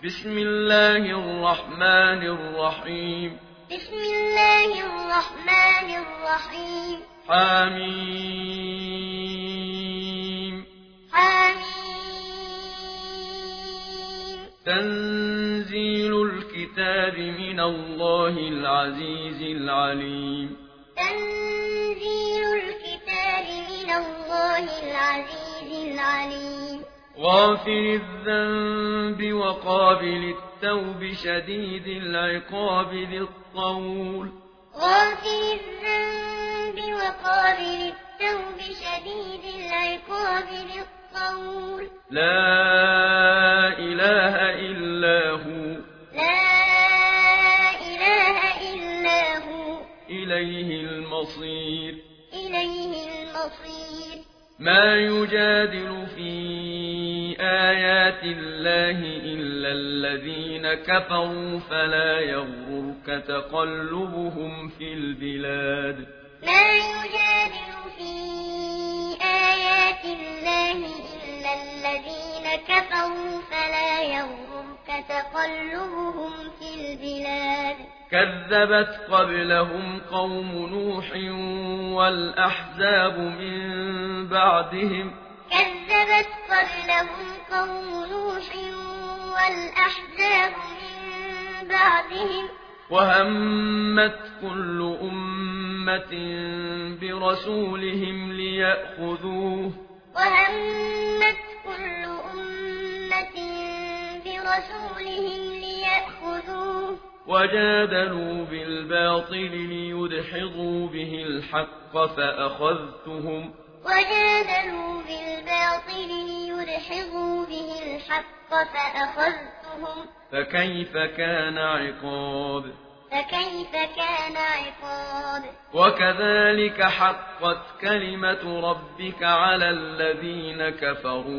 بسم الله الرحمن الرحيم بسم الله الرحمن الرحيم حميم حميم تنزيل الكتاب من الله العزيز العليم تنزيل الكتاب من الله العزيز العليم غافر الذنب وقابل التوب شديد العقاب ذي الطول غافر الذنب وقابل التوب شديد العقاب ذي الطول لا إله إلا هو لا إله إلا هو إليه المصير إليه المصير ما يجادل في آيات الله إلا الذين كفروا فلا يغررك تقلبهم في البلاد ما يجادل في آيات الله إلا الذين كفروا فلا يغررك تقلبهم في البلاد كذبت قبلهم قوم نوح والأحزاب من بعدهم كذبت قبلهم قوم نوح والأحزاب من بعدهم وهمت كل أمة برسولهم ليأخذوه وهمت كل أمة برسولهم ليأخذوه وجادلوا بالباطل ليدحضوا به الحق فأخذتهم وجادلوا بالباطل ليدحضوا به الحق فأخذتهم فكيف كان عقاب فكيف كان عقاب وكذلك حقت كلمة ربك على الذين كفروا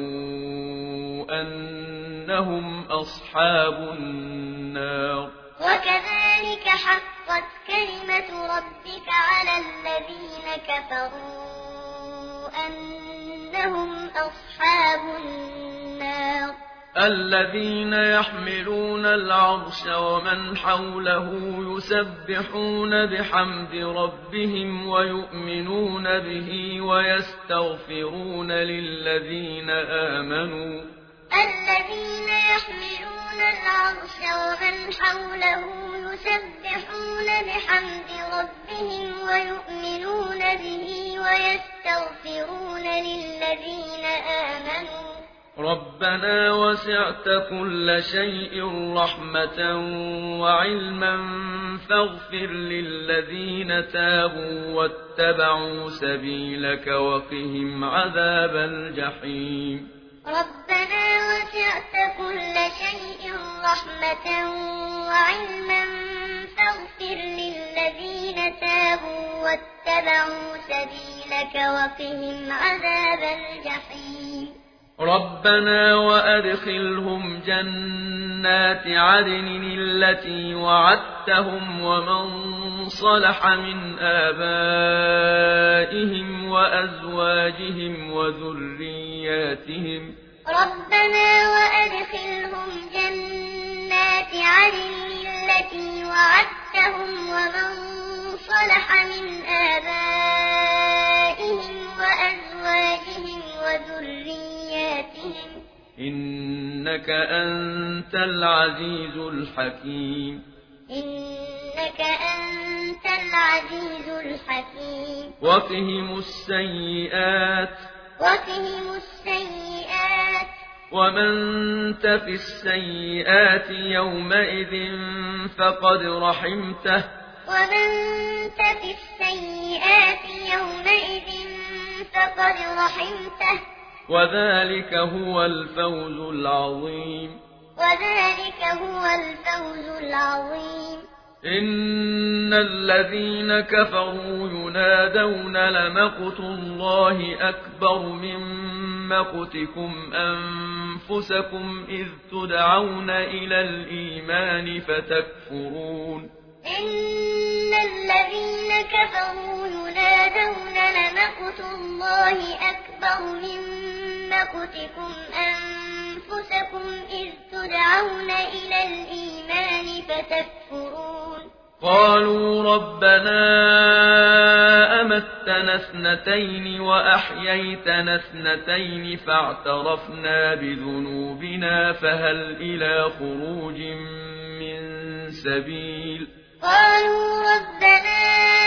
أنهم أصحاب النار وكذلك حقت كلمة ربك على الذين كفروا أنهم أصحاب النار الذين يحملون العرش ومن حوله يسبحون بحمد ربهم ويؤمنون به ويستغفرون للذين آمنوا الذين يحملون العرش ومن حوله يسبحون بحمد ربهم ويؤمنون به ويستغفرون للذين آمنوا ربنا وسعت كل شيء رحمة وعلما فاغفر للذين تابوا واتبعوا سبيلك وقهم عذاب الجحيم ربنا وسعت كل شيء رحمة وعلما فاغفر للذين تابوا واتبعوا سبيلك وقهم عذاب الجحيم ربنا وأدخلهم جنات عدن التي وعدتهم ومن صلح من آبائهم وأزواجهم وذرياتهم ربنا وأدخلهم جنات عدن التي وعدتهم ومن صلح من آبائهم وأزواجهم وذرياتهم إنك أنت العزيز الحكيم إنك أنت العزيز الحكيم وقهم السيئات وقهم السيئات ومن تق السيئات يومئذ فقد رحمته ومن تق السيئات يومئذ فقد رحمته وذلك هو الفوز العظيم وذلك هو الفوز العظيم إن الذين كفروا ينادون لمقت الله أكبر من مقتكم أنفسكم إذ تدعون إلى الإيمان فتكفرون إن الذين كفروا ينادون لمقت الله أكبر من مقتكم أنفسكم إذ تدعون إلى الإيمان فتكفرون قالوا ربنا أمتنا اثنتين وأحييتنا اثنتين فاعترفنا بذنوبنا فهل إلى خروج من سبيل قالوا ربنا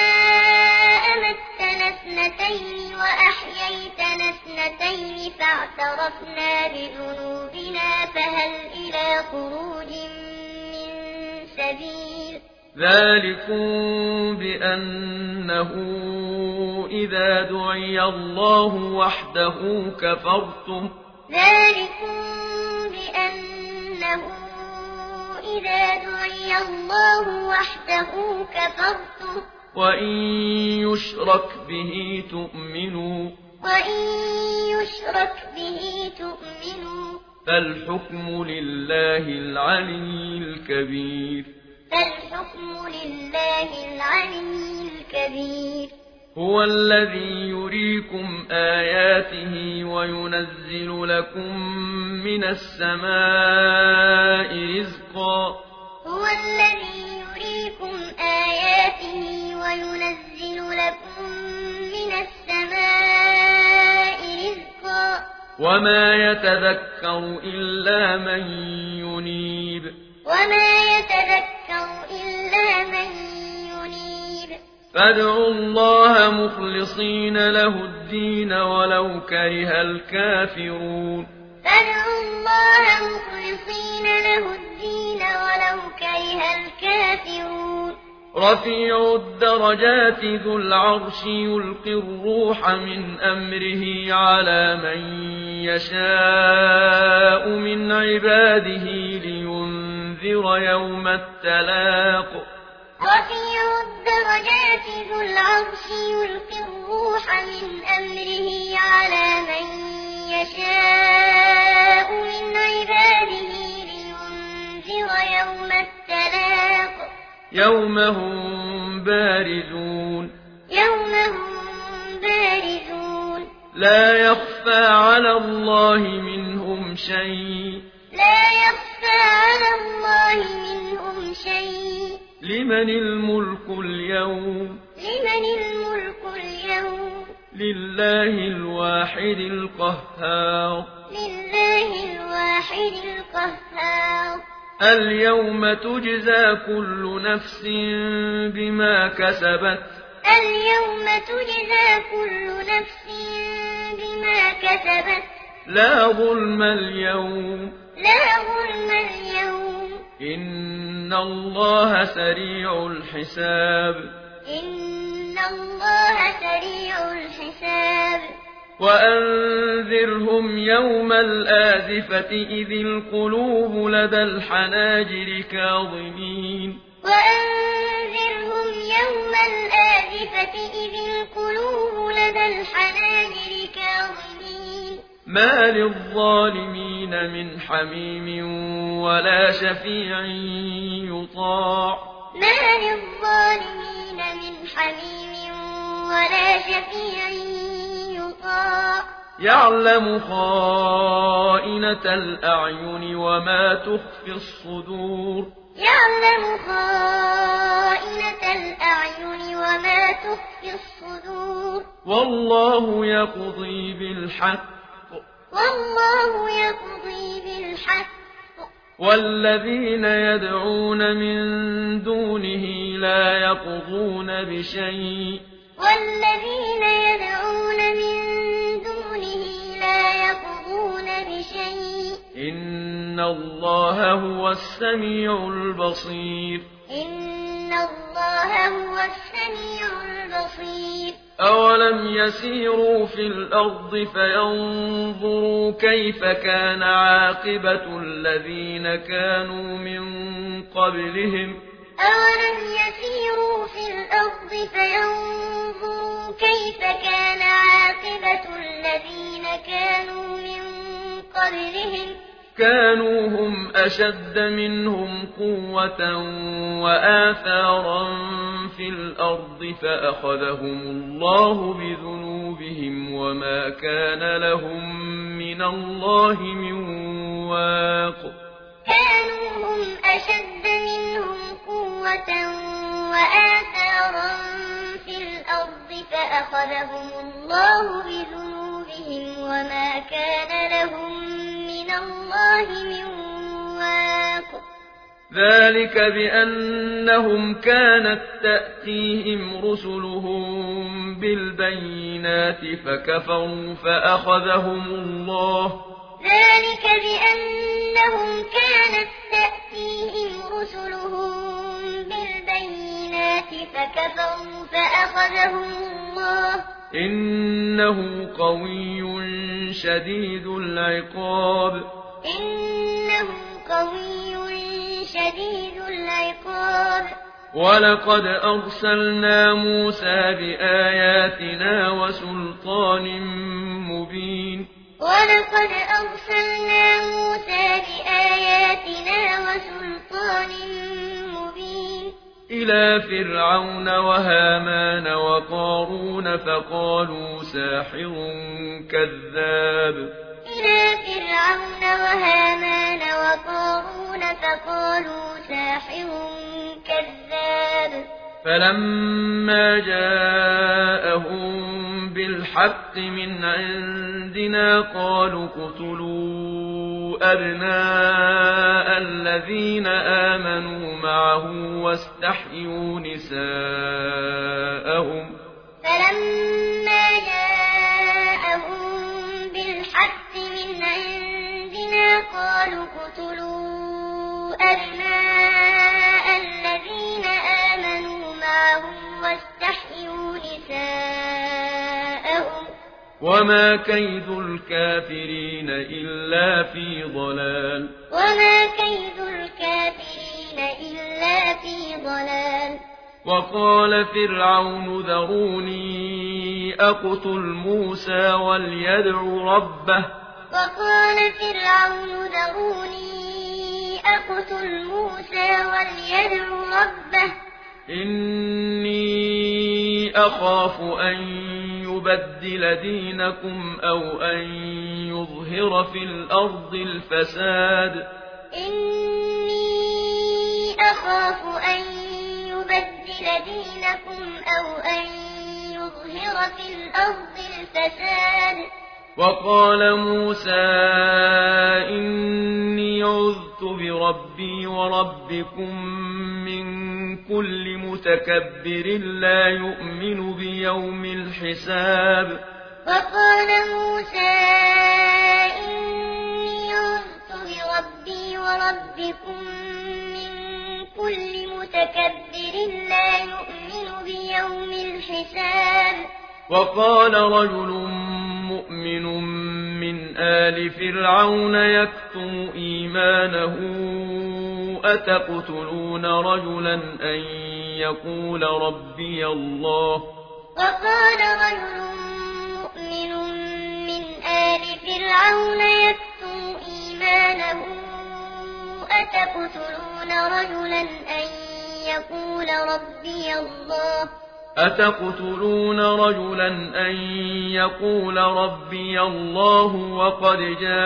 أمتنا اثنتين وأحييتنا اثنتين فاعترفنا بذنوبنا فهل إلى خروج من سبيل ذلكم بأنه إذا دعي الله وحده كفرتم ذلكم بأنه إذا دعي الله وحده كفرتم وإن يشرك به تؤمنوا وإن يشرك به تؤمنوا فالحكم لله العلي الكبير فالحكم لله العلي الكبير هو الذي يريكم آياته وينزل لكم من السماء رزقا هو الذي يريكم آياته وينزل لكم من السماء رزقا وما يتذكر إلا من ينيب وما يتذكر إلا من ينيب فادعوا الله مخلصين له الدين ولو كره الكافرون فادعوا الله مخلصين له الدين ولو كره الكافرون رفيع الدرجات ذو العرش يلقي الروح من أمره على من يشاء من عباده لينذر يوم التلاق رفيع الدرجات ذو العرش يلقي الروح من أمره على من يشاء من عباده لينذر يوم التلاق يوم هم بارزون لا يخفى على الله منهم شيء لمن الملك اليوم لله الواحد القهار اليوم تجزى كل نفس بما كسبت لا ظلم اليوم إن الله سريع الحساب وأنذرهم يوم الآزفة إذ القلوب لدى الحناجر كاظمين ما للظالمين من حميم ولا شفيع يطاع يعلم خائنة الأعين وما تخفي الصدور والله يقضي بالحق والذين يدعون من دونه لا يقضون بشيء إن الله هو السميع البصير أولم يسيروا في الأرض فينظروا كيف كان عاقبة الذين كانوا من قبلهم كانوا هم أشد منهم قوة وآثارا في الأرض فأخذهم الله بذنوبهم وما كان لهم من الله من واق كانوا هم أشد منهم قوة وآثارا في الأرض فأخذهم الله بذنوبهم وما كان لهم من الله من واق ذلك بأنهم كانت تأتيهم رسلهم بالبينات فكفروا فأخذهم الله ذلك بأنهم كانت تأتيهم رسلهم بالبينات فكفروا فأخذهم الله إنه قوي شديد العقاب إنه قوي شديد العقاب ولقد أرسلنا موسى بآياتنا وسلطان مبين ولقد أرسلنا موسى بآياتنا وسلطان مبين إلى فرعون وهامان وقارون فقالوا ساحر كذاب إلى فرعون وهامان وقارون فقالوا ساحر كذاب فلما جاءهم بالحق من عندنا قالوا اقتلوا أبناء الذين آمنوا معه واستحيوا نساءهم فلما جاءهم بالحق من عندنا قالوا اقتلوا أبناء الذين آمنوا معه واستحيوا نساءهم وما كيد الكافرين إلا في ضلال وما كيد الكافرين إلا في ضلال وقال فرعون ذروني أقتل موسى وليدع ربه وقال فرعون ذروني أقتل موسى وليدع ربه إني أخاف أن يبدل دينكم أو أن يظهر في الأرض الفساد إني أخاف أن يبدل دينكم أو أن يظهر في الأرض الفساد وقال موسى إني عذت بربي وربكم من كل متكبر لا يؤمن بيوم الحساب وقال موسى إني عذت بربي وربكم من كل متكبر لا يؤمن بيوم الحساب وقال رجل مؤمن من آل فرعون يكتم إيمانه أتقتلون رجلا أن يقول ربي الله وقال رجل مؤمن من آل فرعون يكتم إيمانه أتقتلون رجلا أن يقول ربي الله أتقتلون رجلا أن يقول ربي الله وقد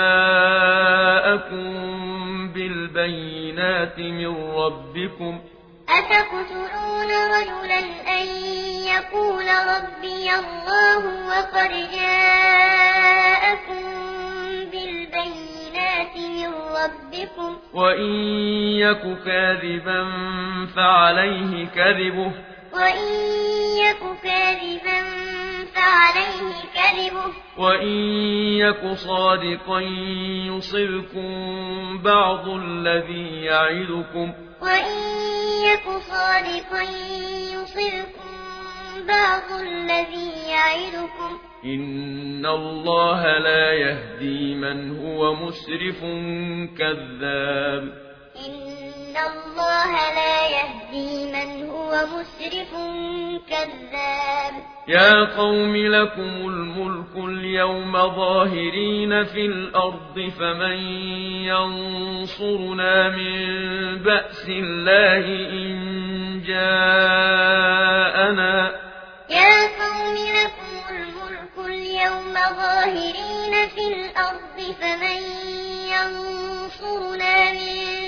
جاءكم بالبينات من ربكم أتقتلون رجلا أن يقول ربي الله وقد جاءكم بالبينات من ربكم وإن يك كاذبا فعليه كذبه وإن يك كاذبا فعليه كذبه وإن يك صادقا يصبكم بعض الذي يعدكم وإن يك صادقا يصبكم بعض الذي يعدكم إن الله لا يهدي من هو مسرف كذاب إن الله لا يهدي من هو مسرف كذاب يا قوم لكم الملك اليوم ظاهرين في الأرض فمن ينصرنا من بأس الله إن جاءنا يا قوم لكم الملك اليوم ظاهرين في الأرض فمن ينصرنا من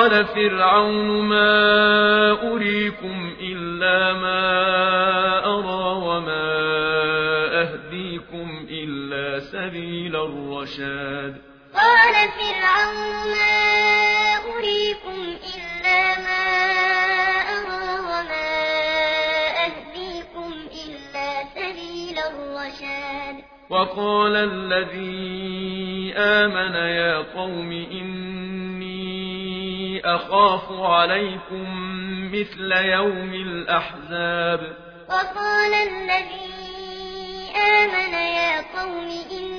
قال فرعون ما أريكم إلا ما أرى وما أهديكم إلا سبيل الرشاد قال فرعون ما أريكم إلا ما أرى وما أهديكم إلا سبيل الرشاد وقال الذي آمن يا قوم إني أخاف عليكم مثل يوم الأحزاب وقال الذي آمن يا قوم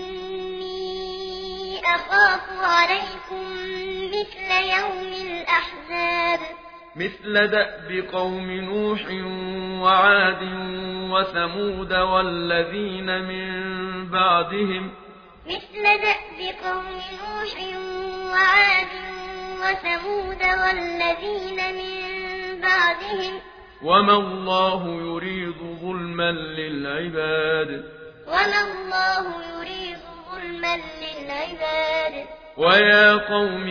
إني أخاف عليكم مثل يوم الأحزاب مثل دأب قوم نوح وعاد وثمود والذين من بعدهم مثل دأب قوم نوح وعاد وثمود والذين من بعدهم وما الله يريد ظلما للعباد وما الله يريد ظلما للعباد ويا قوم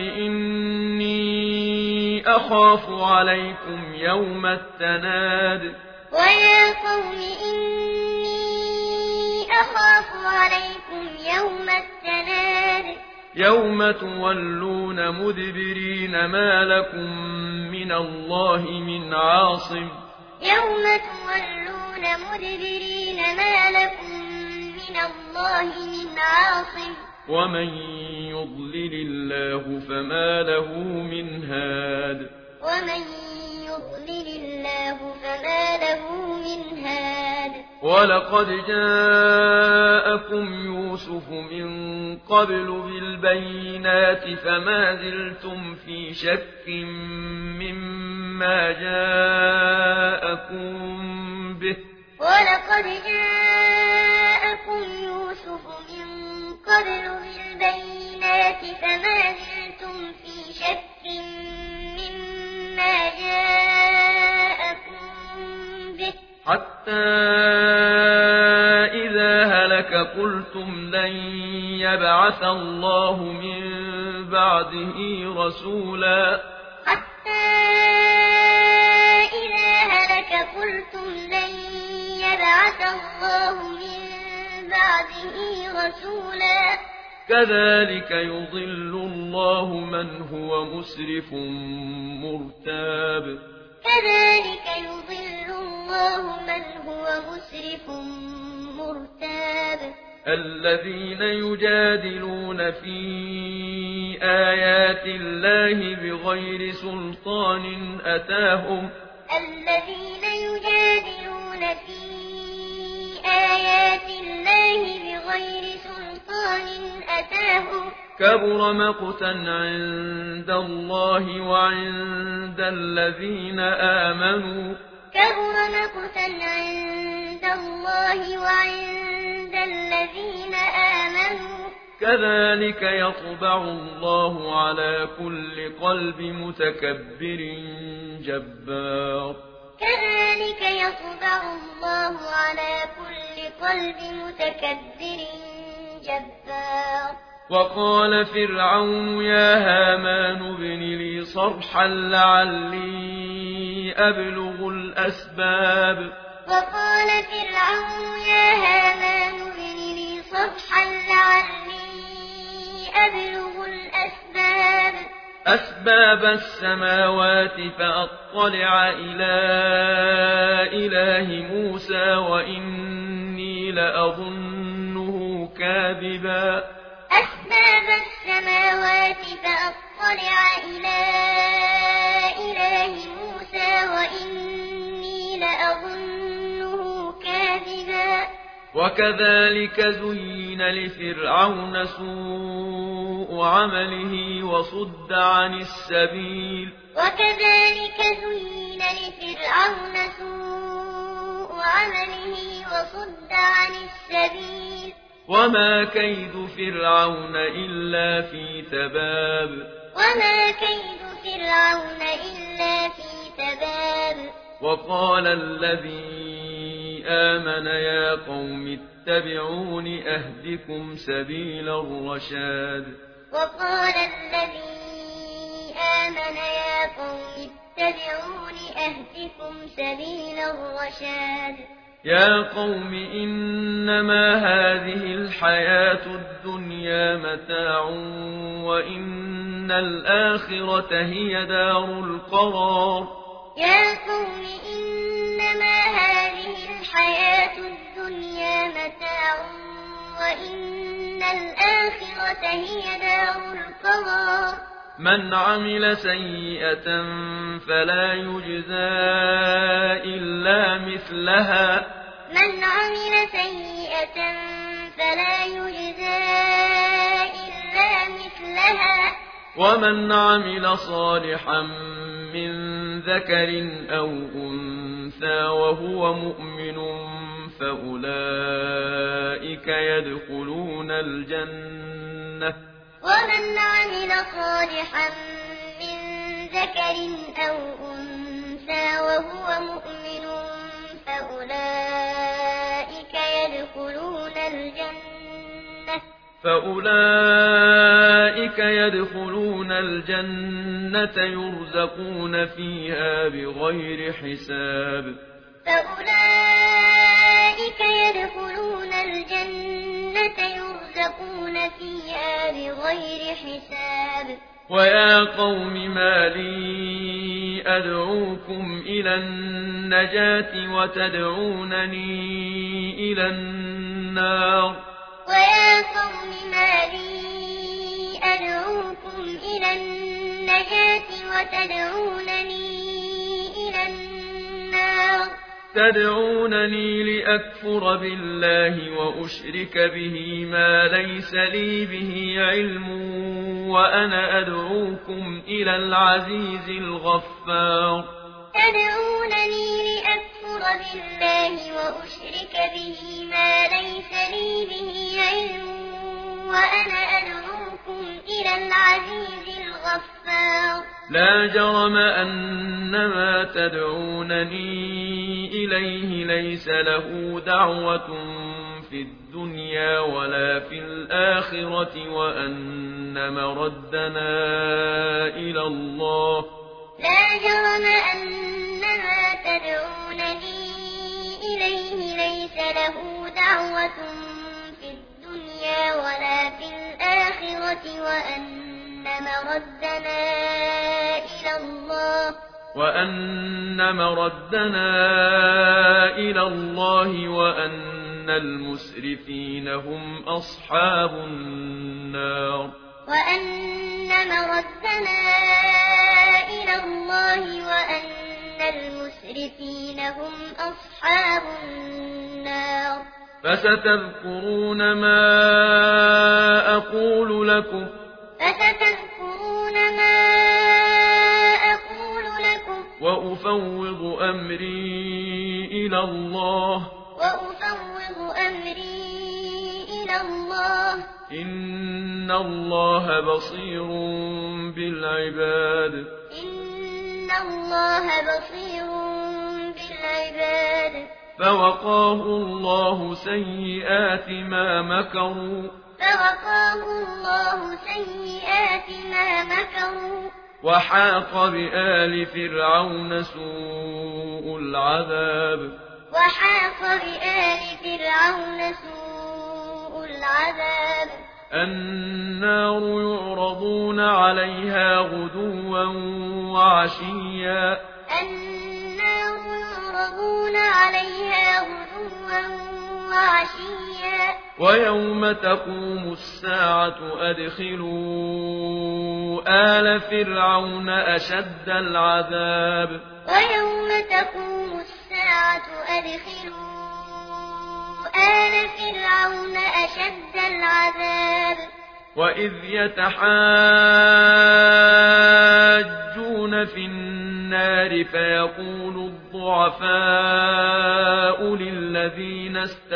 إني أخاف عليكم يوم التناد ويا قوم إني أخاف عليكم يوم التناد يوم تولون مدبرين ما لكم من الله من عاصم يوم تولون مدبرين ما لكم من الله من عاصم ومن يضلل الله فما له من هاد ومن يضلل الله فما له من هاد ولقد جاءكم يوسف من قبل بالبينات فما زلتم في شك مما جاءكم به ولقد جاءكم يوسف من قبل بالبينات فما زلتم في شك مما جاءكم به حتى إذا هلك قلتم لن يبعث الله من بعده رسولا حتى إذا هلك قلتم لن يبعث الله من بعده رسولا كذلك يضل الله من هو مسرف مرتاب كذلك يضل الله من هو مسرف مرتاب الذين يجادلون في آيات الله بغير سلطان أتاهم الذين يجادلون في آيات الله بغير سلطان أتاهم كبر مقتا عند الله وعند الذين آمنوا كبر مقتا عند الله وعند الذين آمنوا كذلك يطبع الله على كل قلب متكبر جبار كذلك يطبع الله على كل قلب متكبر جبار وقال فرعون يا هامان ابن لي صرحا لعلي أبلغ الأسباب وقال فرعون يا هامان ابن لي صرحا لعلي أبلغ أسباب السماوات فأطلع إلى إله موسى وإني لأظنه كاذبا أسباب السماوات فأطلع إلى إله موسى وإني لأظنه كاذبا وكذلك زين لفرعون سوء عمله وصد عن السبيل وكذلك زين لفرعون سوء عمله وصد عن السبيل وما كيد فرعون إلا في تباب وما كيد فرعون إلا في تباب وقال الذي آمن يا قوم اتبعون أهدكم سبيل الرشاد وقال الذي آمن يا قوم اتبعون أهدكم سبيل الرشاد يا قوم إنما هذه الحياة الدنيا متاع وإن الآخرة هي دار القرار يا قوم إنما هذه الحياة الدنيا متاع وإن الآخرة هي دار القرار من عمل سيئة فلا يجزى إلا مثلها من عمل سيئة فلا يجزى إلا مثلها ومن عمل صالحا من ذكر أو أنثى وهو مؤمن فأولئك يدخلون الجنة ومن عمل صالحا من ذكر أو أنثى وهو مؤمن فأولئك يدخلون الجنة يرزقون فيها بغير حساب فأولئك يدخلون الجنة يرزقون فيها بغير حساب ويا قوم ما لي أدعوكم إلى النجاة وتدعونني إلى النار ويا قوم ما لي أدعوكم إلى النجاة وتدعونني إلى النار تدعونني لأكفر بالله وأشرك به ما ليس لي به علم وأنا أدعوكم إلى العزيز الغفار تدعونني لأكفر بالله وأشرك به ما ليس لي به علم وأنا أدعوكم إلى العزيز الغفار لا جرم أن ما تدعونني إليه ليس له دعوة في الدنيا ولا في الآخرة وأن مردنا إلى الله لا جرم أن ما تدعونني إليه ليس له دعوة في الدنيا ولا في الآخرة وأن مردنا إلى الله وأن المسرفين هم أصحاب النار وأن مردنا إلى الله وأن المسرفين هم أصحاب النار فستذكرون ما أقول لكم وأفوض أمري إلى الله إن الله بصير بالعباد فوقاه الله سيئات ما مكروا وحاق بآل فرعون سوء العذاب النار يعرضون عليها غدوا وعشيا ويوم تقوم الساعة أدخلوا آل فرعون أشد العذاب وإذ يتحاجون في النار فيقول الضعفاء للذين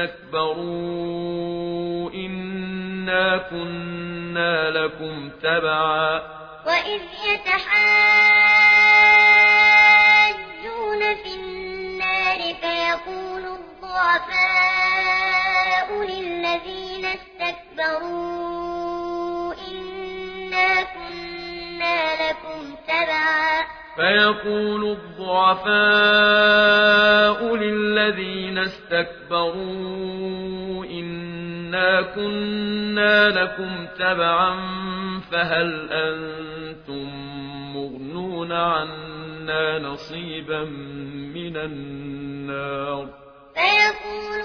استكبروا إنا كنا لكم تبعا وإذ يتحاجون في النار فيقول الضعفاء للذين استكبروا إنا كنا لكم فيقول الضعفاء للذين استكبروا إنا كنا لكم تبعا فهل أنتم مغنون عنا نصيبا من النار فيقول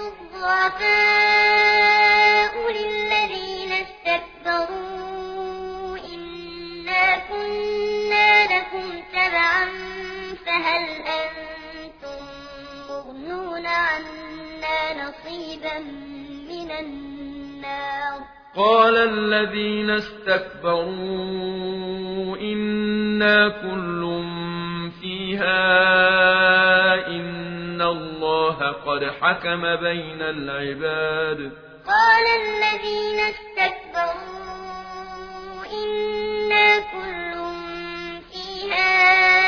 الضعفاء للذين استكبروا إنا كنا لكم تبعا فهل أنتم مغنون عنا نصيبا من النار قال الذين استكبروا إنا كل فيها إن الله قد حكم بين العباد قال الذين استكبروا إنا كل فيها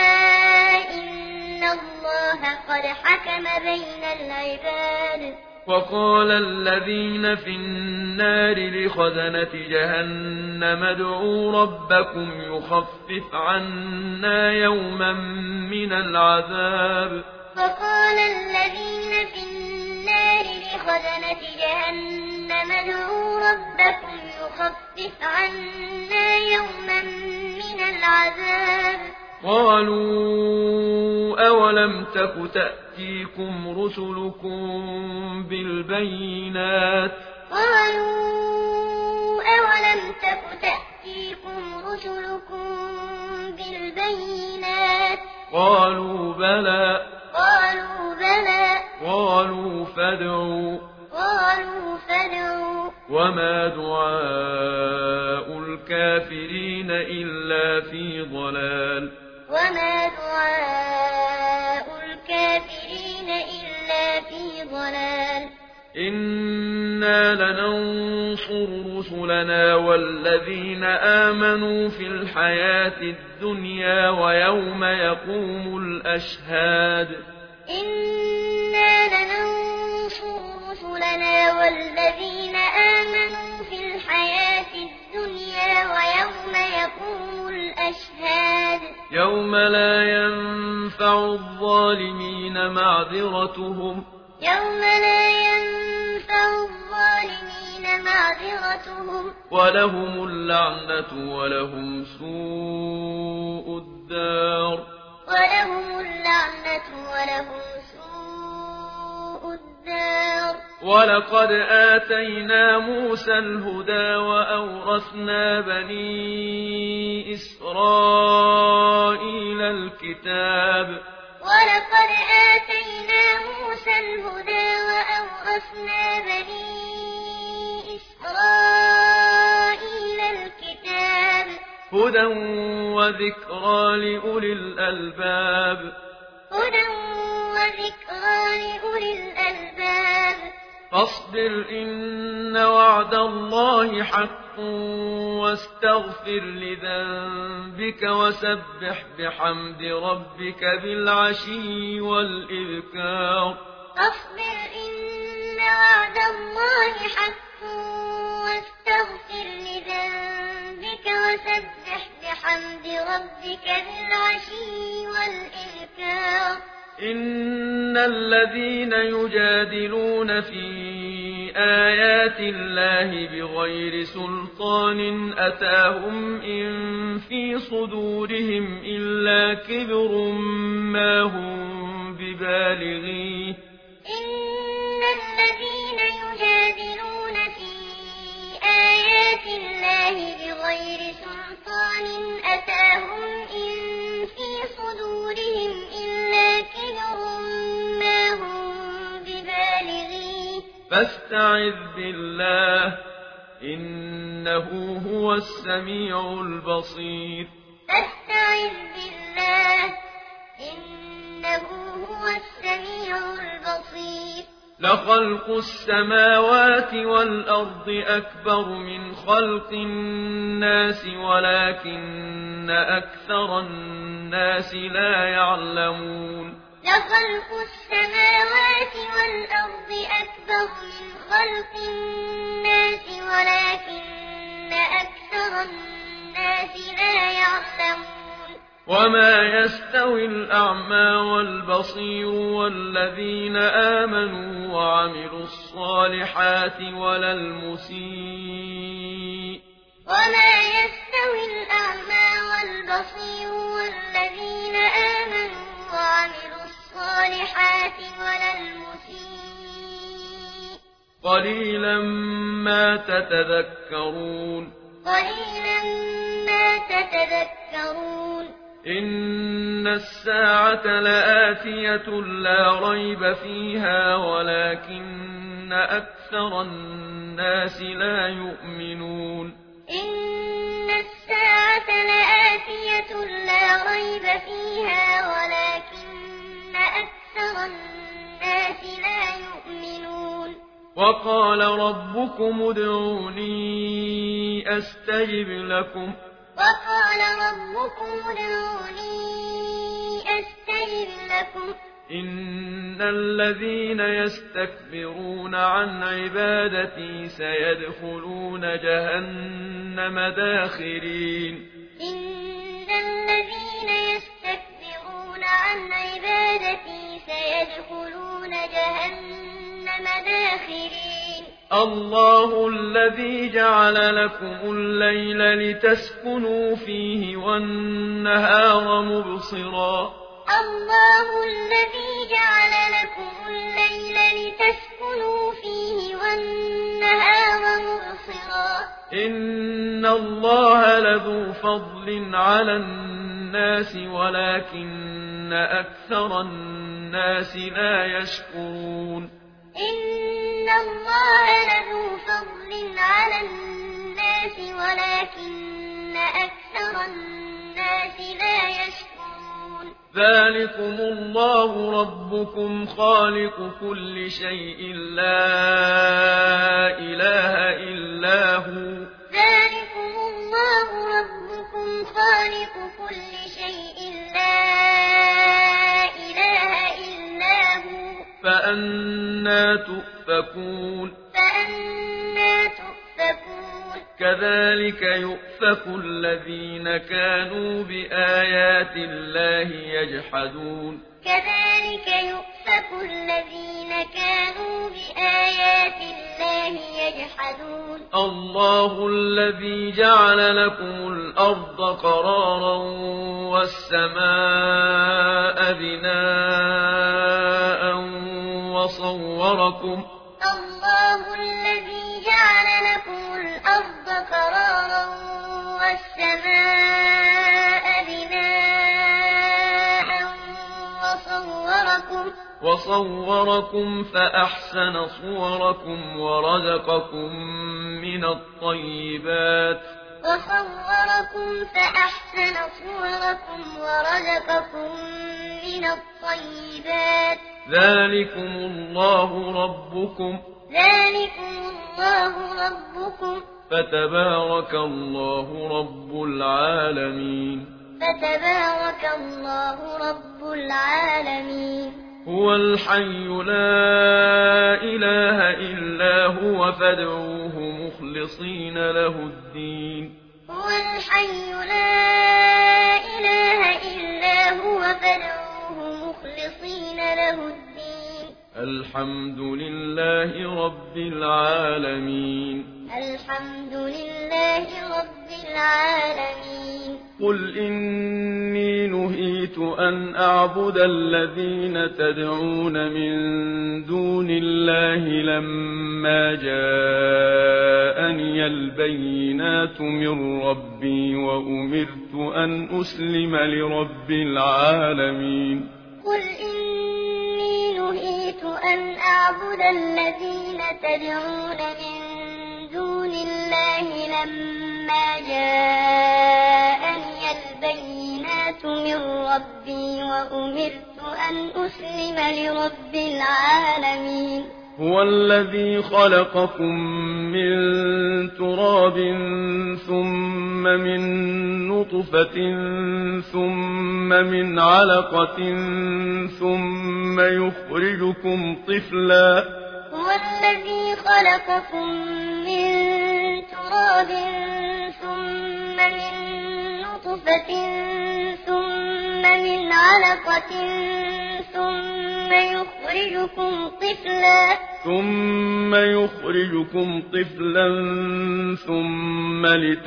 إن الله قد حكم بين العباد وقال الذين في النار لخزنة جهنم ادعوا ربكم يخفف عنا يوما من العذاب وقال الذين في النار لخزنة جهنم ادعوا ربكم يخفف عنا يوما من العذاب قالوا أولم تك تأتيكم رسلكم بالبينات قالوا أولم تك تأتيكم رسلكم بالبينات قالوا بلى قالوا فادعوا وما دعاء الكافرين إلا في ضلال وما دعاء الكافرين إلا في ضلال إنا لننصر رسلنا والذين آمنوا في الحياة الدنيا ويوم يقوم الأشهاد إنا لننصر رسلنا والذين آمنوا في الحياة الدنيا ويوم يقوم الأشهاد يوم لا ينفع الظالمين معذرتهم ولهم اللعنة ولهم سوء الدار ولقد آتينا موسى الهدى وأورثنا بني إسرائيل الكتاب هدى وذكرى لأولي الألباب فاصبر إن وعد الله حق واستغفر لذنبك وسبح بحمد ربك بالعشي والإذكار فاصبر إن وعد الله حق واستغفر لذنبك وسبح بحمد ربك بالعشي والإذكار إن الذين يجادلون في آيات الله بغير سلطان أتاهم إن في صدورهم إلا كبر ما هم ببالغيه إن الذين يجادلون في آيات الله بغير سلطان أتاهم إن في صدورهم إلا كبر ما هم ببالغيه فاستعذ بالله إنه هو السميع البصير فاستعذ بالله إنه هو السميع البصير لخلق السماوات والأرض أكبر من خلق الناس ولكن أكثر الناس لا يعلمون لخلق السماوات والأرض أكبر من خلق الناس ولكن أكثر الناس لا يعلمون وما يستوي الأعمى والبصير والذين آمنوا وعملوا الصالحات ولا المسيء وما يستوي الأعمى والبصير والذين آمنوا وعملوا الصالحات ولا المسيء قليلا ما تتذكرون قليلا ما تتذكرون إن الساعة لآتية لا ريب فيها ولكن أكثر الناس لا يؤمنون إن الساعة لآتية لا ريب فيها ولكن أكثر الناس لا يؤمنون وقال ربكم ادعوني أستجب لكم وقال ربكم ادعوني أستجب لكم إن الذين يستكبرون عن عبادتي سيدخلون جهنم داخرين إن الذين يستكبرون عن عبادتي سيدخلون جهنم داخرين الله الذي جعل لكم الليل لتسكنوا فيه والنهار مبصرا الله الذي جعل لكم الليل لتسكنوا فيه والنهار مبصرا إن الله لذو فضل على الناس ولكن أكثر الناس لا يشكرون إن الله لذو فضل على الناس ولكن أكثر الناس لا يشكرون ذلكم الله ربكم خالق كل شيء لا إله إلا هو ذلكم الله ربكم خالق كل شيء لا إله إلا هو فأنى تؤفكون كذلك يؤفك الذين كانوا بآيات الله يجحدون كذلك يؤفك الذين كانوا بآيات الله يجحدون الله الذي جعل لكم الأرض قرارا والسماء بناء وصوركم الله الذي جعل لكم الأرض قرارا والسماء بناء وصوركم فأحسن صوركم ورزقكم من الطيبات ذلكم الله ربكم فتبارك الله رب العالمين هو الحي لا إله إلا هو فادعوه مخلصين له الدين هو الحي لا إله إلا هو فادعوه مخلصين له الدين الحمد لله رب العالمين قل إني نهيت أن أعبد الذين تدعون من دون الله لما جاءني البينات من ربي وأمرت أن أسلم لرب العالمين قل إني نهيت أن أعبد الذين تدعون من دون الله لما جاءني البينات من ربي وأمرت أن أسلم لرب العالمين هو الذي خلقكم من تراب ثم من نطفة ثم من علقة ثم يخرجكم طفلا هو الذي خلقكم من تراب ثم من نطفة ثم من علقة ثم يخرجكم طفلا ثم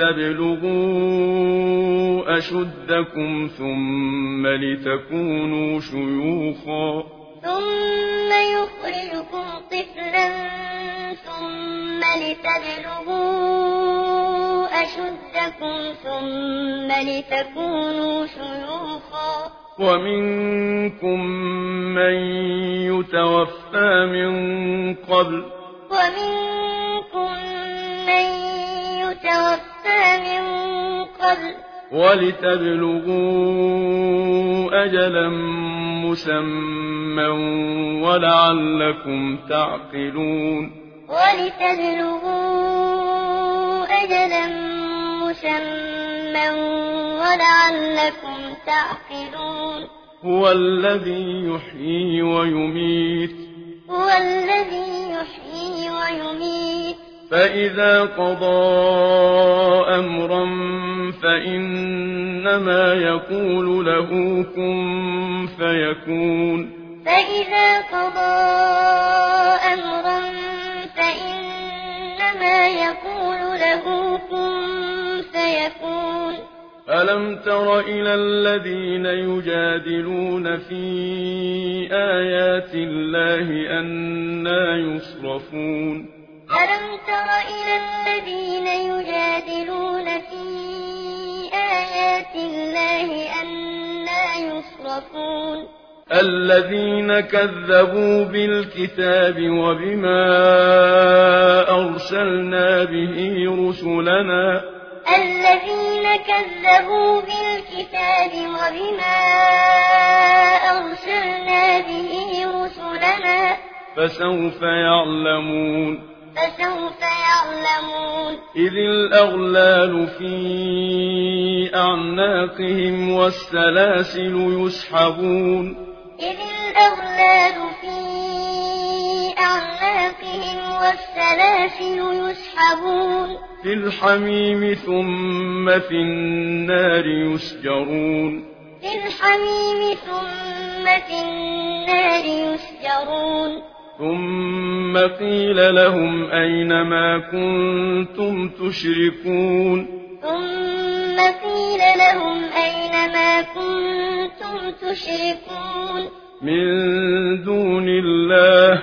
لتبلغوا أشدكم ثم لتكونوا شيوخا ومنكم من يتوفى من قبل ولتبلغوا أجلا مسمى ولعلكم تعقلون هو الذي يحيي ويميت فإذا قضى أمرا فإنما يقول له كن فيكون ألم تر إلى الذين يجادلون في آيات الله أنى يصرفون الذين كذبوا بالكتاب وبما أرسلنا به رسلنا فسوف يعلمون إذ الأغلال في أعناقهم والسلاسل يسحبون في الحميم ثم في النار يسجرون ثم قيل لهم أين ما كنتم تشركون من دون الله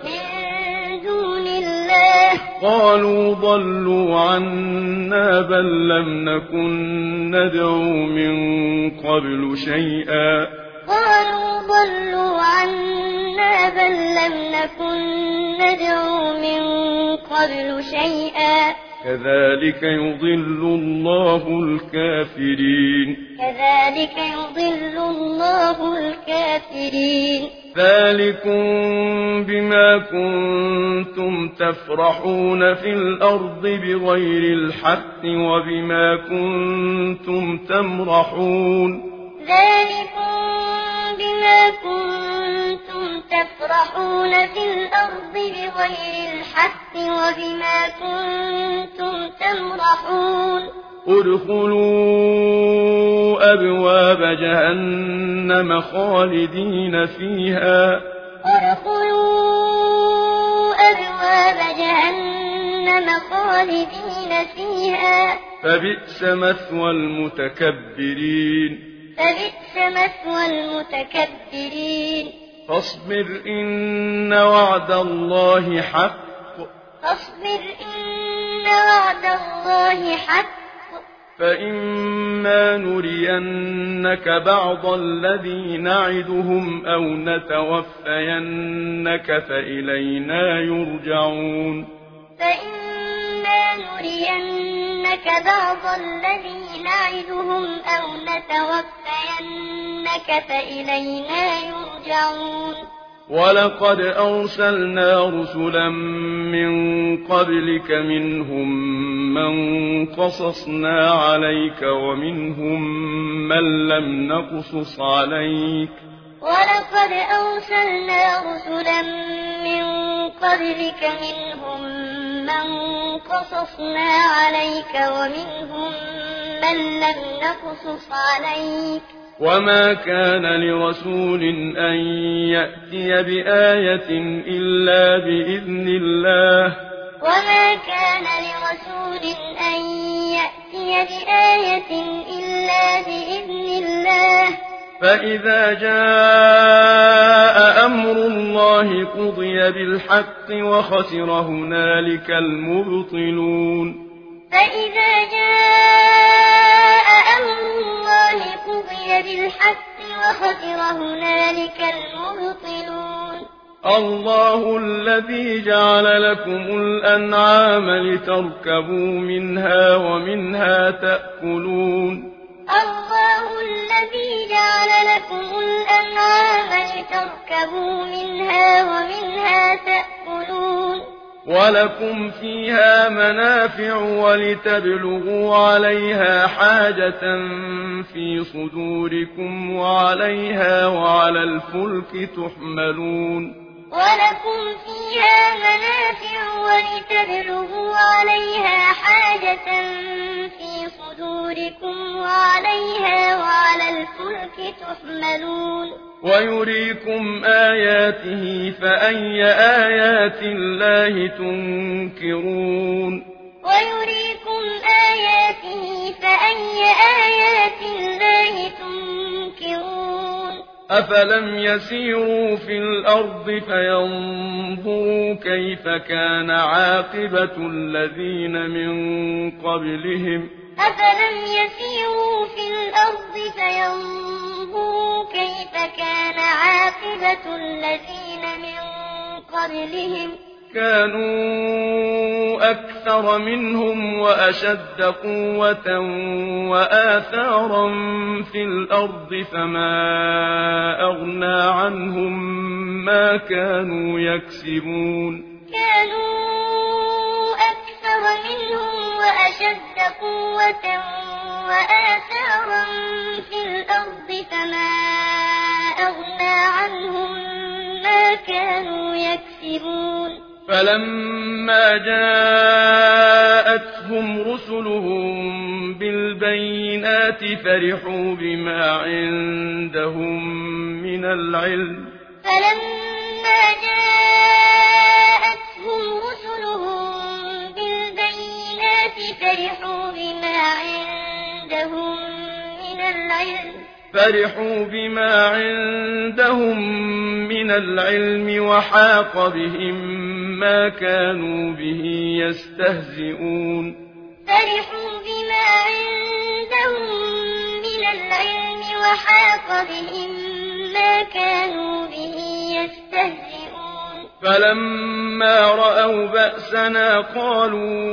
قالوا ضلوا عنا بل لم نكن ندعو من قبل شيئا كذلك يضل الله الكافرين ذلكم بما كنتم تفرحون في الأرض بغير الحق وبما كنتم تمرحون ادخلوا أبواب جهنم خالدين فيها فبئس مثوى المتكبرين فاصبر إن وعد الله حق فإما نرينك بعض الذي نعدهم أو نتوفينك فإلينا يرجعون ولقد أرسلنا رسلا من قبلك منهم من قصصنا عليك ومنهم من لم نقصص عليك وما كان لرسول أن يأتي بآية إلا بإذن الله وما كان لرسول أن يأتي بآية إلا بإذن الله فإذا جاء أمر الله قضي بالحق وخسر هنالك المبطلون فإذا جاء أمر الله قضي بالحق وخسر هنالك المبطلون الله الذي جعل لكم الأنعام لتركبوا منها ومنها تأكلون الله الذي جعل لكم الأنعام لتركبوا منها ومنها تأكلون ولكم فيها منافع ولتبلغوا عليها حاجة في صدوركم وعليها وعلى الفلك تحملون ولكم فيها منافع ولتبلغوا عليها حاجة في صدوركم وعليها وعلى الفلك تحملون ويريكم آياته فأي آيات الله تنكرون ويريكم آياته فأي آيات الله تنكرون أفلم يسيروا في الأرض فينظروا كيف كان عاقبة الذين من قبلهم أفلم يسيروا في الأرض فينظروا كيف كان عاقبة الذين من قبلهم كانوا أكثر منهم وأشد قوة وآثارا في الأرض فما أغنى عنهم ما كانوا يكسبون كانوا أكثر منهم وأشد قوة وآثارا في الأرض فما أغنى عنهم ما كانوا يكسبون فلما جاءتهم رسلهم بالبينات فرحوا بما عندهم من العلم فلما جاءتهم رسلهم بالبينات فرحوا بما عندهم من العلم وحاق بهم ما كانوا به يستهزئون فرحوا بما عندهم من العلم وحاق بهم ما كانوا به يستهزئون فلما رأوا بأسنا قالوا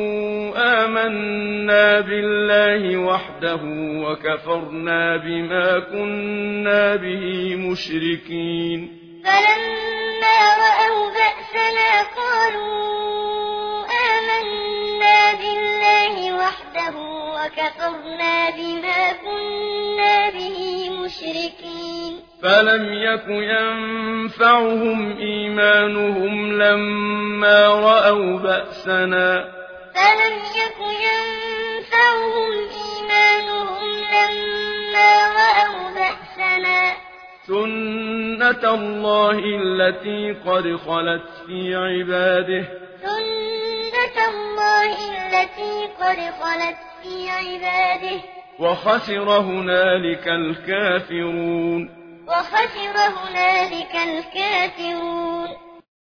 آمنا بالله وحده وكفرنا بما كنا به مشركين فلما رأوا بأسنا قالوا آمنا بالله وحده وكفرنا بما كنا به مشركين فلم يك ينفعهم إيمانهم لما رأوا بأسنا فلم يك ينفعهم إيمانهم لما رأوا بأسنا سنة الله التي قد خلت في عباده سنة الله التي قد خلت في عباده وخسر هنالك الكافرون وخسر هنالك الكافرون